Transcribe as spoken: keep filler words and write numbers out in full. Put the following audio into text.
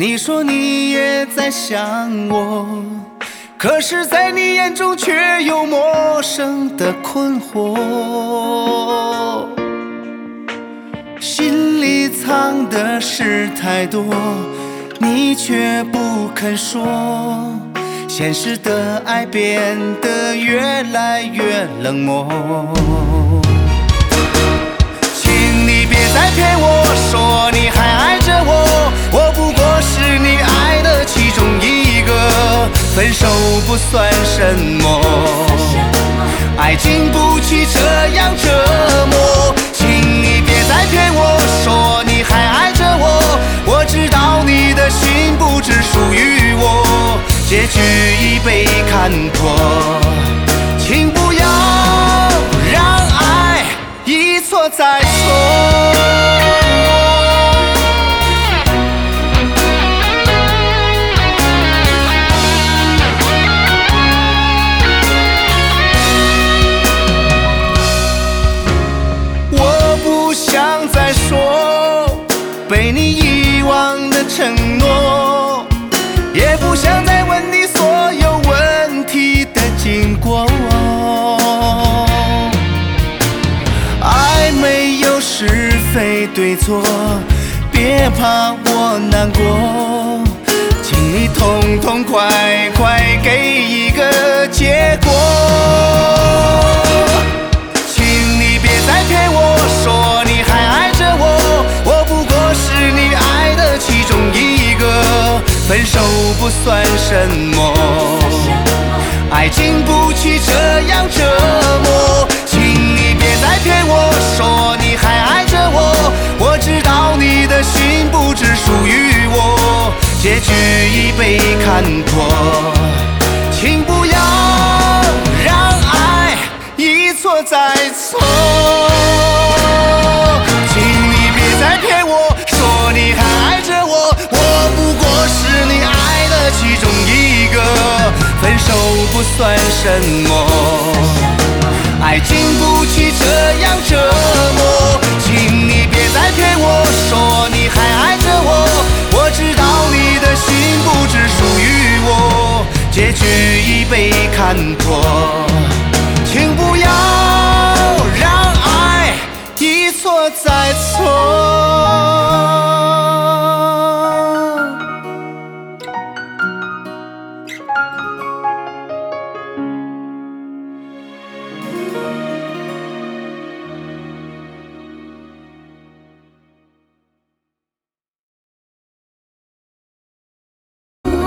你说你也在想我，可是在你眼中却有陌生的困惑。心里藏的事太多，你却不肯说，现实的爱变得越来越冷漠。请你别再骗我说你还爱着我，我不过是你爱的其中一个，分手不算什么，爱经不起这样折磨。请你别再骗我说你还爱着我，我知道你的心不只属于我，结局已被看破，请不要让爱一错再错。我不想再说被你遗忘的承诺，也不想再问你所有问题的经过。爱没有是非对错，别怕我难过，请你痛痛快快给一个结果。请你别再骗我说你还爱着我，我不过是你爱的其中一个，分手不算什么，爱经不起这样折磨。请你别再骗我说你还爱着我，我知道你的心不只属于我，结局已被看破，请不要让爱一错再错。请你别再骗我说你还爱着我，我不过是你爱的其中一个，分手不算什么，爱经不起这样折磨。请你别再骗我说你还爱着我，我知道你的心不只属于我，结局已被看破，请不要让爱一错再错。